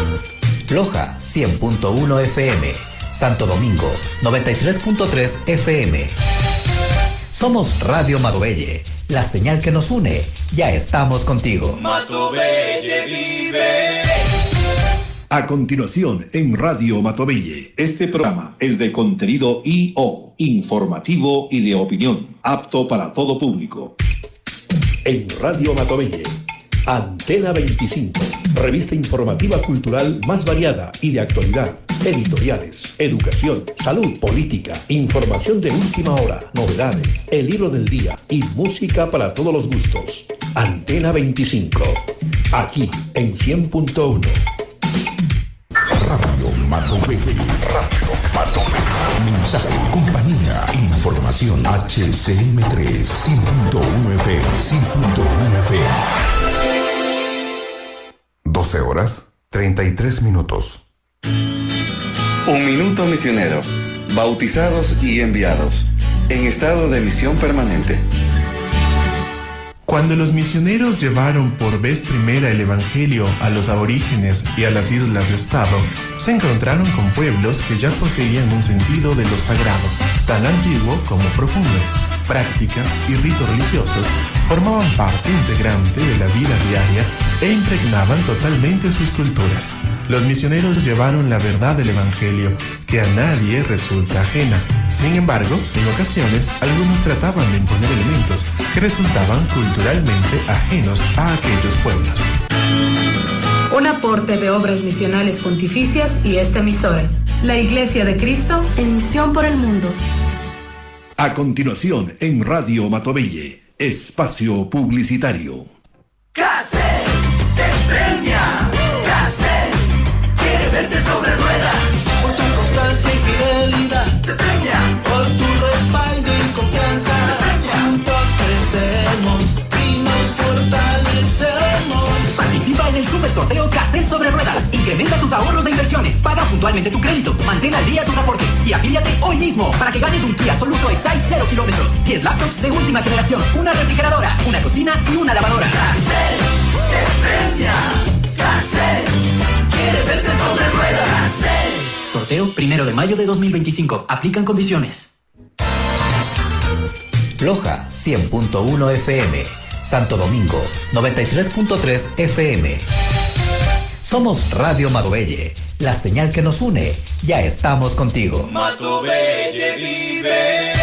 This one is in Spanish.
Loja 100.1 FM, Santo Domingo 93.3 FM. Somos Radio Matobelle, la señal que nos une. Ya estamos contigo. Matobelle vive. A continuación, en Radio Matobelle. Este programa es de contenido I.O., informativo y de opinión, apto para todo público. En Radio Matobelle, Antena 25, revista informativa cultural más variada y de actualidad. Editoriales, educación, salud, política, información de última hora, novedades, el libro del día y música para todos los gustos. Antena 25, aquí en 100.1. Radio Matobelle. Radio Matobelle. Mensaje, compañía, información. HCM3, 100.1 FM, 100.1 FM. 12 horas, 33 minutos. Un minuto misionero. Bautizados y enviados. En estado de misión permanente. Cuando los misioneros llevaron por vez primera el Evangelio a los aborígenes y a las islas-estado, se encontraron con pueblos que ya poseían un sentido de lo sagrado, tan antiguo como profundo. Prácticas y ritos religiosos formaban parte integrante de la vida diaria e impregnaban totalmente sus culturas. Los misioneros llevaron la verdad del Evangelio, que a nadie resulta ajena. Sin embargo, en ocasiones, algunos trataban de imponer elementos que resultaban culturalmente ajenos a aquellos pueblos. Un aporte de obras misionales pontificias y esta emisora. La Iglesia de Cristo en misión por el mundo. A continuación, en Radio Matobelle, espacio publicitario. ¡Case! ¡Te premia! ¡Case! ¡Quiere verte sobre ruedas! Por tu constancia y fidelidad. ¡Te premia! Por tu respaldo y confianza. ¡Te premia! Juntos crecemos y nos fortalecemos. Participa en el super sorteo Casel sobre ruedas. Incrementa tus ahorros e inversiones. Paga puntualmente tu crédito. Mantén al día tus aportes. Y afíliate hoy mismo para que ganes un Kia Soluto Excite 0 kilómetros. 10 laptops de última generación. Una refrigeradora, una cocina y una lavadora. ¡Casel! ¡Te premia! ¡Casel! ¡Quiere verte sobre ruedas! ¡Casel! Sorteo 1 de mayo de 2025. Aplican condiciones. Loja 100.1 FM, Santo Domingo 93.3 FM. Somos Radio Matobelle, la señal que nos une. Ya estamos contigo. Matobelle vive.